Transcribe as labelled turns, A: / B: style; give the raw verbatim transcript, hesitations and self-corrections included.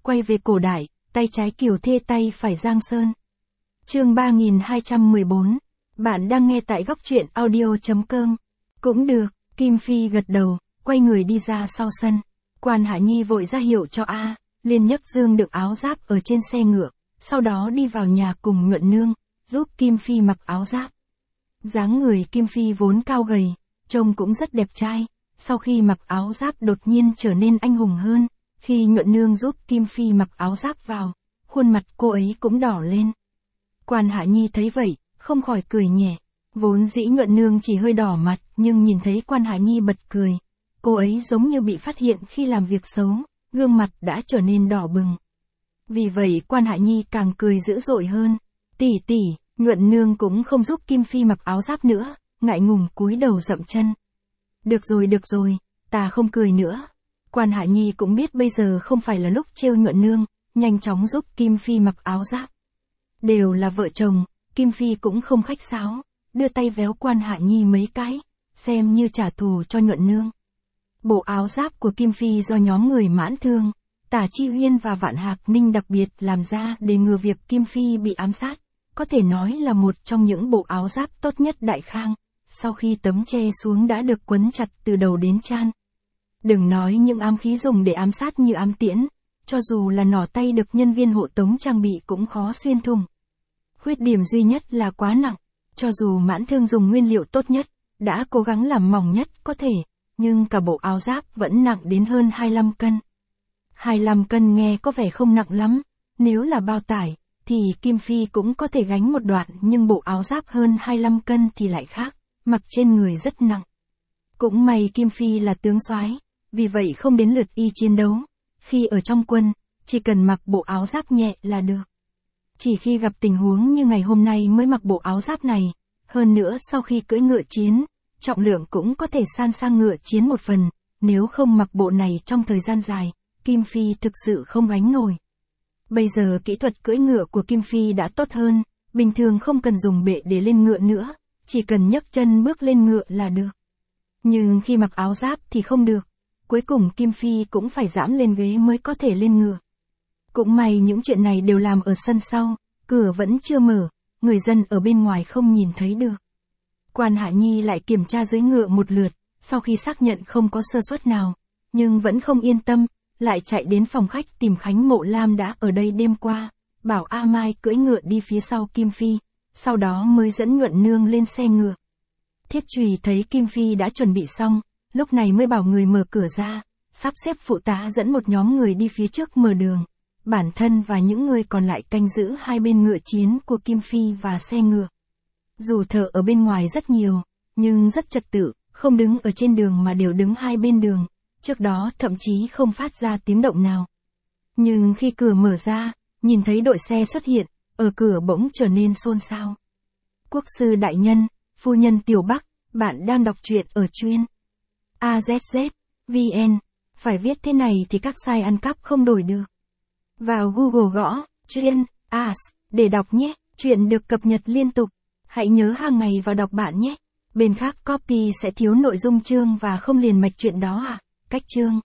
A: quay về cổ đại, tay trái Kiều Thê tay phải Giang Sơn. Chương ba nghìn hai trăm mười bốn. Bạn đang nghe tại góc truyện audio chấm com. Cũng được, Kim Phi gật đầu, quay người đi ra sau sân. Quan Hạ Nhi vội ra hiệu cho A, liền nhấc dương đựng áo giáp ở trên xe ngựa, sau đó đi vào nhà cùng Nhuận Nương, giúp Kim Phi mặc áo giáp. Dáng người Kim Phi vốn cao gầy, trông cũng rất đẹp trai, sau khi mặc áo giáp đột nhiên trở nên anh hùng hơn. Khi Nhuận Nương giúp Kim Phi mặc áo giáp vào, khuôn mặt cô ấy cũng đỏ lên. Quan Hạ Nhi thấy vậy, không khỏi cười nhẹ. Vốn dĩ Nhuận Nương chỉ hơi đỏ mặt, nhưng nhìn thấy Quan Hạ Nhi bật cười. Cô ấy giống như bị phát hiện khi làm việc xấu, gương mặt đã trở nên đỏ bừng. Vì vậy Quan Hạ Nhi càng cười dữ dội hơn. Tỷ tỷ, Nhuận Nương cũng không giúp Kim Phi mặc áo giáp nữa, ngại ngùng cúi đầu dậm chân. Được rồi được rồi, ta không cười nữa. Quan Hạ Nhi cũng biết bây giờ không phải là lúc trêu Nhuận Nương, nhanh chóng giúp Kim Phi mặc áo giáp. Đều là vợ chồng, Kim Phi cũng không khách sáo, đưa tay véo Quan Hạ Nhi mấy cái, xem như trả thù cho Nhuận Nương. Bộ áo giáp của Kim Phi do nhóm người Mãn Thương, Tả Chi Uyên và Vạn Hạc Ninh đặc biệt làm ra để ngừa việc Kim Phi bị ám sát, có thể nói là một trong những bộ áo giáp tốt nhất Đại Khang, sau khi tấm che xuống đã được quấn chặt từ đầu đến trán. Đừng nói những ám khí dùng để ám sát như ám tiễn, cho dù là nỏ tay được nhân viên hộ tống trang bị cũng khó xuyên thủng. Khuyết điểm duy nhất là quá nặng, cho dù Mãn Thương dùng nguyên liệu tốt nhất, đã cố gắng làm mỏng nhất có thể, nhưng cả bộ áo giáp vẫn nặng đến hơn hai mươi lăm cân. hai mươi lăm cân nghe có vẻ không nặng lắm, nếu là bao tải, thì Kim Phi cũng có thể gánh một đoạn, nhưng bộ áo giáp hơn hai mươi lăm cân thì lại khác, mặc trên người rất nặng. Cũng may Kim Phi là tướng soái, vì vậy không đến lượt y chiến đấu. Khi ở trong quân, chỉ cần mặc bộ áo giáp nhẹ là được. Chỉ khi gặp tình huống như ngày hôm nay mới mặc bộ áo giáp này, hơn nữa sau khi cưỡi ngựa chiến, trọng lượng cũng có thể san sang ngựa chiến một phần, nếu không mặc bộ này trong thời gian dài, Kim Phi thực sự không gánh nổi. Bây giờ kỹ thuật cưỡi ngựa của Kim Phi đã tốt hơn, bình thường không cần dùng bệ để lên ngựa nữa, chỉ cần nhấc chân bước lên ngựa là được. Nhưng khi mặc áo giáp thì không được, cuối cùng Kim Phi cũng phải giãm lên ghế mới có thể lên ngựa. Cũng may những chuyện này đều làm ở sân sau, cửa vẫn chưa mở, người dân ở bên ngoài không nhìn thấy được. Quan Hạ Nhi lại kiểm tra dưới ngựa một lượt, sau khi xác nhận không có sơ suất nào, nhưng vẫn không yên tâm, lại chạy đến phòng khách tìm Khánh Mộ Lam đã ở đây đêm qua, bảo A Mai cưỡi ngựa đi phía sau Kim Phi, sau đó mới dẫn Nhuận Nương lên xe ngựa. Thiết Trùy thấy Kim Phi đã chuẩn bị xong, lúc này mới bảo người mở cửa ra, sắp xếp phụ tá dẫn một nhóm người đi phía trước mở đường, bản thân và những người còn lại canh giữ hai bên ngựa chiến của Kim Phi và xe ngựa. Dù thợ ở bên ngoài rất nhiều, nhưng rất trật tự, không đứng ở trên đường mà đều đứng hai bên đường, trước đó thậm chí không phát ra tiếng động nào. Nhưng khi cửa mở ra, nhìn thấy đội xe xuất hiện, ở cửa bỗng trở nên xôn xao. Quốc sư đại nhân, phu nhân Tiểu Bắc, bạn đang đọc truyện ở chuyên a zét zét vê en, phải viết thế này thì các site ăn cắp không đổi được. Vào Google gõ chuyên as để đọc nhé, chuyện được cập nhật liên tục. Hãy nhớ hàng ngày vào đọc bạn nhé. Bên khác copy sẽ thiếu nội dung chương và không liền mạch chuyện đó à. Cách chương